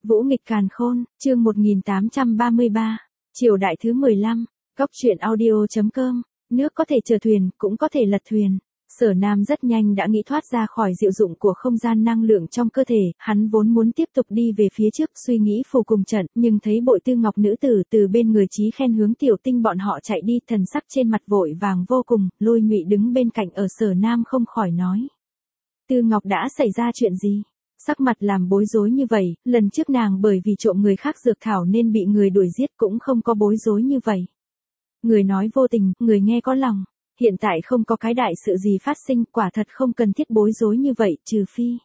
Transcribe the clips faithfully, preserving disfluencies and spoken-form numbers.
Vũ nghịch càn khôn, chương một nghìn tám trăm ba mươi ba, triều đại thứ mười lăm, góc truyện audio.com, nước có thể chở thuyền, cũng có thể lật thuyền. Sở Nam rất nhanh đã nghĩ thoát ra khỏi diệu dụng của không gian năng lượng trong cơ thể, hắn vốn muốn tiếp tục đi về phía trước suy nghĩ phù cùng trận, nhưng thấy Bội Tư Ngọc nữ tử từ bên người Chí Khen hướng Tiểu Tinh bọn họ chạy đi, thần sắc trên mặt vội vàng vô cùng, Lôi Nhụy đứng bên cạnh ở Sở Nam không khỏi nói. Tư Ngọc đã xảy ra chuyện gì? Sắc mặt làm bối rối như vậy, lần trước nàng bởi vì trộm người khác dược thảo nên bị người đuổi giết cũng không có bối rối như vậy. Người nói vô tình, người nghe có lòng. Hiện tại không có cái đại sự gì phát sinh, quả thật không cần thiết bối rối như vậy, trừ phi.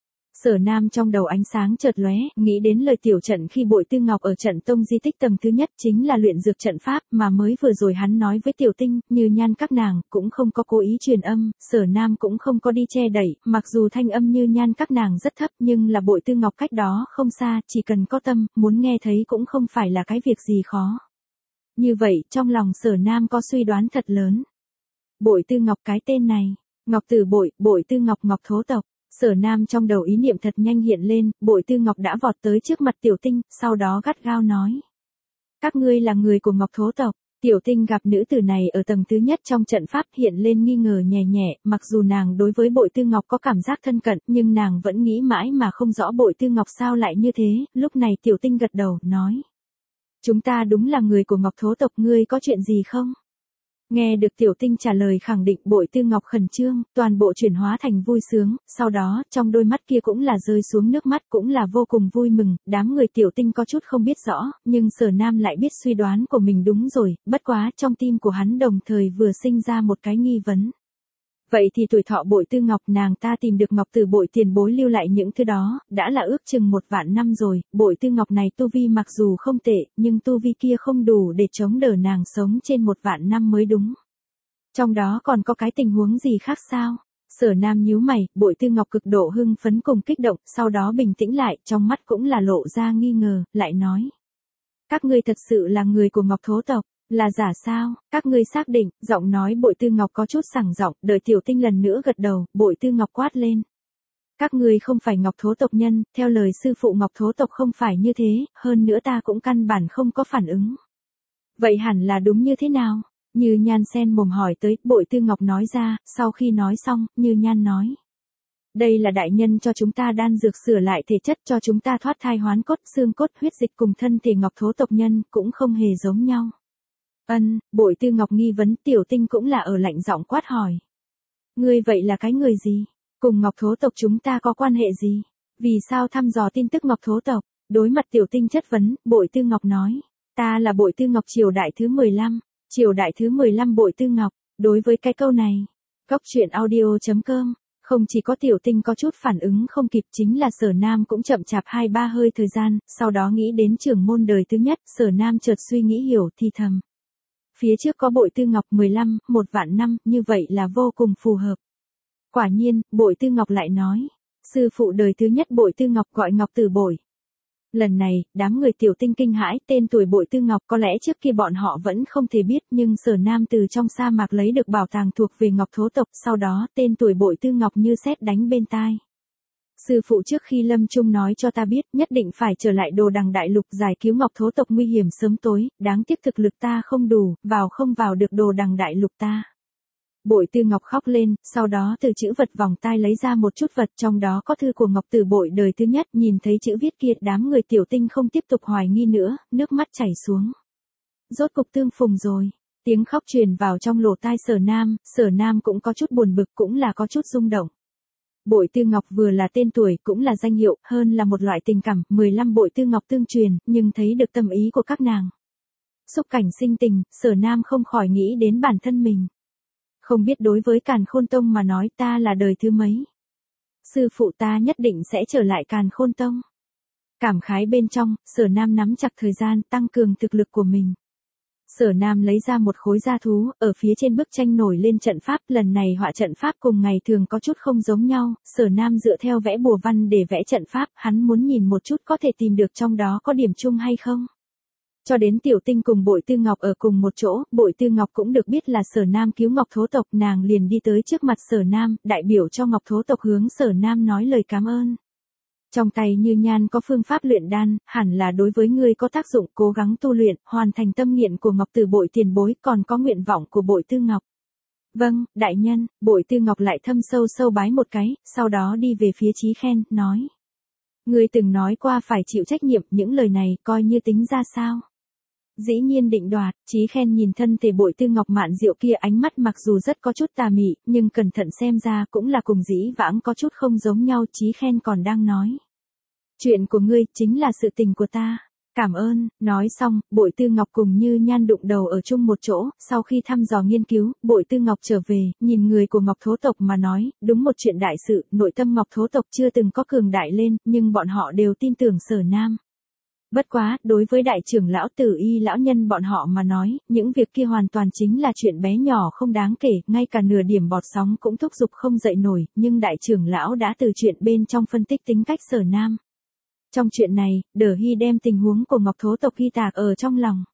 Sở Nam trong đầu ánh sáng chợt lóe, nghĩ đến lời tiểu trận khi Bội Tư Ngọc ở trận tông di tích tầng thứ nhất chính là luyện dược trận pháp mà mới vừa rồi hắn nói với Tiểu Tinh, Như Nhan các nàng cũng không có cố ý truyền âm, Sở Nam cũng không có đi che đẩy, mặc dù thanh âm Như Nhan các nàng rất thấp nhưng là Bội Tư Ngọc cách đó không xa, chỉ cần có tâm, muốn nghe thấy cũng không phải là cái việc gì khó. Như vậy, trong lòng Sở Nam có suy đoán thật lớn. Bội Tư Ngọc cái tên này, Ngọc Tử Bội, Bội Tư Ngọc Ngọc thố tộc. Sở Nam trong đầu ý niệm thật nhanh hiện lên, Bội Tư Ngọc đã vọt tới trước mặt Tiểu Tinh, sau đó gắt gao nói. Các ngươi là người của Ngọc thố tộc. Tiểu Tinh gặp nữ tử này ở tầng thứ nhất trong trận pháp hiện lên nghi ngờ nhẹ nhẹ, mặc dù nàng đối với Bội Tư Ngọc có cảm giác thân cận, nhưng nàng vẫn nghĩ mãi mà không rõ Bội Tư Ngọc sao lại như thế, lúc này Tiểu Tinh gật đầu, nói. Chúng ta đúng là người của Ngọc thố tộc, ngươi có chuyện gì không? Nghe được Tiểu Tinh trả lời khẳng định, Bội Tư Ngọc khẩn trương, toàn bộ chuyển hóa thành vui sướng, sau đó, trong đôi mắt kia cũng là rơi xuống nước mắt, cũng là vô cùng vui mừng, đám người Tiểu Tinh có chút không biết rõ, nhưng Sở Nam lại biết suy đoán của mình đúng rồi, bất quá trong tim của hắn đồng thời vừa sinh ra một cái nghi vấn. Vậy thì tuổi thọ Bội Tư Ngọc nàng ta tìm được Ngọc Tử Bội tiền bối lưu lại những thứ đó, đã là ước chừng một vạn năm rồi, Bội Tư Ngọc này tu vi mặc dù không tệ, nhưng tu vi kia không đủ để chống đỡ nàng sống trên một vạn năm mới đúng. Trong đó còn có cái tình huống gì khác sao? Sở Nam nhíu mày, Bội Tư Ngọc cực độ hưng phấn cùng kích động, sau đó bình tĩnh lại, trong mắt cũng là lộ ra nghi ngờ, lại nói. Các ngươi thật sự là người của Ngọc thố tộc. Là giả sao, các ngươi xác định, giọng nói Bội Tư Ngọc có chút sảng giọng, đợi Tiểu Tinh lần nữa gật đầu, Bội Tư Ngọc quát lên. Các ngươi không phải Ngọc thố tộc nhân, theo lời sư phụ Ngọc thố tộc không phải như thế, hơn nữa ta cũng căn bản không có phản ứng. Vậy hẳn là đúng như thế nào? Như Nhan sen mồm hỏi tới, Bội Tư Ngọc nói ra, sau khi nói xong, Như Nhan nói. Đây là đại nhân cho chúng ta đan dược sửa lại thể chất cho chúng ta thoát thai hoán cốt, xương cốt huyết dịch cùng thân thể Ngọc thố tộc nhân, cũng không hề giống nhau. Ân, Bội Tư Ngọc nghi vấn, Tiểu Tinh cũng là ở lạnh giọng quát hỏi. Ngươi vậy là cái người gì? Cùng Ngọc thố tộc chúng ta có quan hệ gì? Vì sao thăm dò tin tức Ngọc thố tộc? Đối mặt Tiểu Tinh chất vấn, Bội Tư Ngọc nói. Ta là Bội Tư Ngọc triều đại thứ mười lăm, triều đại thứ mười lăm Bội Tư Ngọc. Đối với cái câu này, góc truyện audio.com, không chỉ có Tiểu Tinh có chút phản ứng không kịp, chính là Sở Nam cũng chậm chạp hai ba hơi thời gian, sau đó nghĩ đến trưởng môn đời thứ nhất, Sở Nam chợt suy nghĩ hiểu thì thầm. Phía trước có Bội Tư Ngọc mười lăm, một vạn năm, như vậy là vô cùng phù hợp. Quả nhiên, Bội Tư Ngọc lại nói, sư phụ đời thứ nhất Bội Tư Ngọc gọi Ngọc Tử Bội. Lần này, đám người Tiểu Tinh kinh hãi, tên tuổi Bội Tư Ngọc có lẽ trước kia bọn họ vẫn không thể biết, nhưng Sở Nam từ trong sa mạc lấy được bảo tàng thuộc về Ngọc thố tộc, sau đó tên tuổi Bội Tư Ngọc như sét đánh bên tai. Sư phụ trước khi lâm chung nói cho ta biết, nhất định phải trở lại Đồ Đằng Đại Lục giải cứu Ngọc thố tộc nguy hiểm sớm tối, đáng tiếc thực lực ta không đủ, vào không vào được Đồ Đằng Đại Lục ta. Bội Tư Ngọc khóc lên, sau đó từ chữ vật vòng tai lấy ra một chút vật, trong đó có thư của Ngọc Tử Bội đời thứ nhất, nhìn thấy chữ viết kia, đám người Tiểu Tinh không tiếp tục hoài nghi nữa, nước mắt chảy xuống. Rốt cục tương phùng rồi. Tiếng khóc truyền vào trong lỗ tai Sở Nam, Sở Nam cũng có chút buồn bực, cũng là có chút rung động. Bội Tư Ngọc vừa là tên tuổi, cũng là danh hiệu, hơn là một loại tình cảm, mười lăm Bội Tư Ngọc tương truyền, nhưng thấy được tâm ý của các nàng. Xúc cảnh sinh tình, Sở Nam không khỏi nghĩ đến bản thân mình. Không biết đối với Càn Khôn Tông mà nói ta là đời thứ mấy. Sư phụ ta nhất định sẽ trở lại Càn Khôn Tông. Cảm khái bên trong, Sở Nam nắm chặt thời gian tăng cường thực lực của mình. Sở Nam lấy ra một khối da thú, ở phía trên bức tranh nổi lên trận pháp, lần này họa trận pháp cùng ngày thường có chút không giống nhau, Sở Nam dựa theo vẽ bùa văn để vẽ trận pháp, hắn muốn nhìn một chút có thể tìm được trong đó có điểm chung hay không. Cho đến Tiểu Tinh cùng Bội Tư Ngọc ở cùng một chỗ, Bội Tư Ngọc cũng được biết là Sở Nam cứu Ngọc thố tộc, nàng liền đi tới trước mặt Sở Nam, đại biểu cho Ngọc thố tộc hướng Sở Nam nói lời cảm ơn. Trong tay Như Nhan có phương pháp luyện đan, hẳn là đối với ngươi có tác dụng, cố gắng tu luyện, hoàn thành tâm nguyện của Ngọc Tử Bội tiền bối, còn có nguyện vọng của Bội Tư Ngọc. Vâng, đại nhân. Bội Tư Ngọc lại thâm sâu sâu bái một cái, sau đó đi về phía Chí Khen, nói. Ngươi từng nói qua phải chịu trách nhiệm, những lời này coi như tính ra sao? Dĩ nhiên định đoạt. Chí Khen nhìn thân thể Bội Tư Ngọc mạn diệu kia, ánh mắt mặc dù rất có chút tà mị, nhưng cẩn thận xem ra cũng là cùng dĩ vãng có chút không giống nhau. Chí Khen còn đang nói. Chuyện của ngươi chính là sự tình của ta. Cảm ơn. Nói xong, Bội Tư Ngọc cùng Như Nhan đụng đầu ở chung một chỗ, sau khi thăm dò nghiên cứu, Bội Tư Ngọc trở về, nhìn người của Ngọc Thố tộc mà nói, đúng một chuyện đại sự, nội tâm Ngọc Thố tộc chưa từng có cường đại lên, nhưng bọn họ đều tin tưởng Sở Nam. Bất quá, đối với đại trưởng lão Tử Y lão nhân bọn họ mà nói, những việc kia hoàn toàn chính là chuyện bé nhỏ không đáng kể, ngay cả nửa điểm bọt sóng cũng thúc giục không dậy nổi, nhưng đại trưởng lão đã từ chuyện bên trong phân tích tính cách Sở Nam. Trong chuyện này, Đờ Hy đem tình huống của Ngọc Thố tộc ghi tạc ở trong lòng.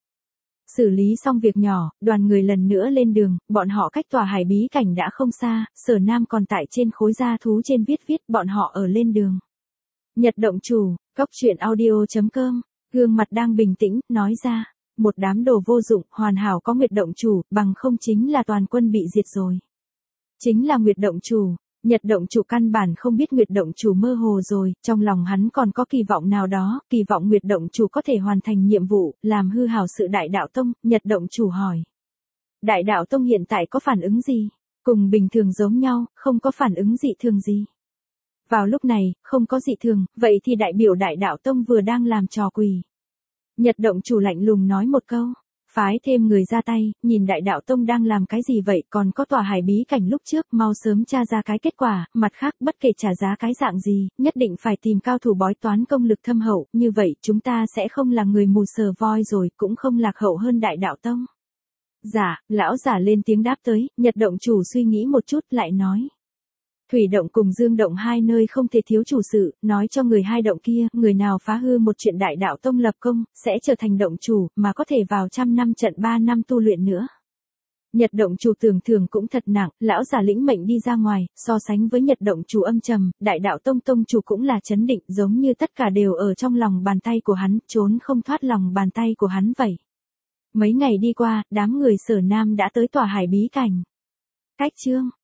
Xử lý xong việc nhỏ, đoàn người lần nữa lên đường, bọn họ cách tòa hải bí cảnh đã không xa, Sở Nam còn tại trên khối da thú trên viết viết, bọn họ ở lên đường. Nhật động chủ, cốc truyện audio chấm com, gương mặt đang bình tĩnh, nói ra, một đám đồ vô dụng, hoàn hảo có Nguyệt động chủ, bằng không chính là toàn quân bị diệt rồi. Chính là Nguyệt động chủ. Nhật động chủ căn bản không biết Nguyệt động chủ mơ hồ rồi, trong lòng hắn còn có kỳ vọng nào đó, kỳ vọng Nguyệt động chủ có thể hoàn thành nhiệm vụ, làm hư hào sự Đại Đạo Tông. Nhật động chủ hỏi. Đại Đạo Tông hiện tại có phản ứng gì? Cùng bình thường giống nhau, không có phản ứng dị thường gì. Vào lúc này, không có dị thường, vậy thì đại biểu Đại Đạo Tông vừa đang làm trò quỷ. Nhật động chủ lạnh lùng nói một câu. Phái thêm người ra tay, nhìn Đại Đạo Tông đang làm cái gì vậy, còn có tòa hải bí cảnh lúc trước, mau sớm tra ra cái kết quả, mặt khác bất kể trả giá cái dạng gì, nhất định phải tìm cao thủ bói toán công lực thâm hậu, như vậy chúng ta sẽ không là người mù sờ voi rồi, cũng không lạc hậu hơn Đại Đạo Tông. Dạ, lão giả lên tiếng đáp tới, Nhật động chủ suy nghĩ một chút lại nói. Thủy động cùng Dương động hai nơi không thể thiếu chủ sự, nói cho người hai động kia, người nào phá hư một chuyện Đại Đạo Tông lập công, sẽ trở thành động chủ, mà có thể vào trăm năm trận ba năm tu luyện nữa. Nhật động chủ tưởng thường cũng thật nặng, lão giả lĩnh mệnh đi ra ngoài, so sánh với Nhật động chủ âm trầm, Đại Đạo Tông tông chủ cũng là chấn định, giống như tất cả đều ở trong lòng bàn tay của hắn, trốn không thoát lòng bàn tay của hắn vậy. Mấy ngày đi qua, đám người Sở Nam đã tới tòa hải bí cảnh. Cách chương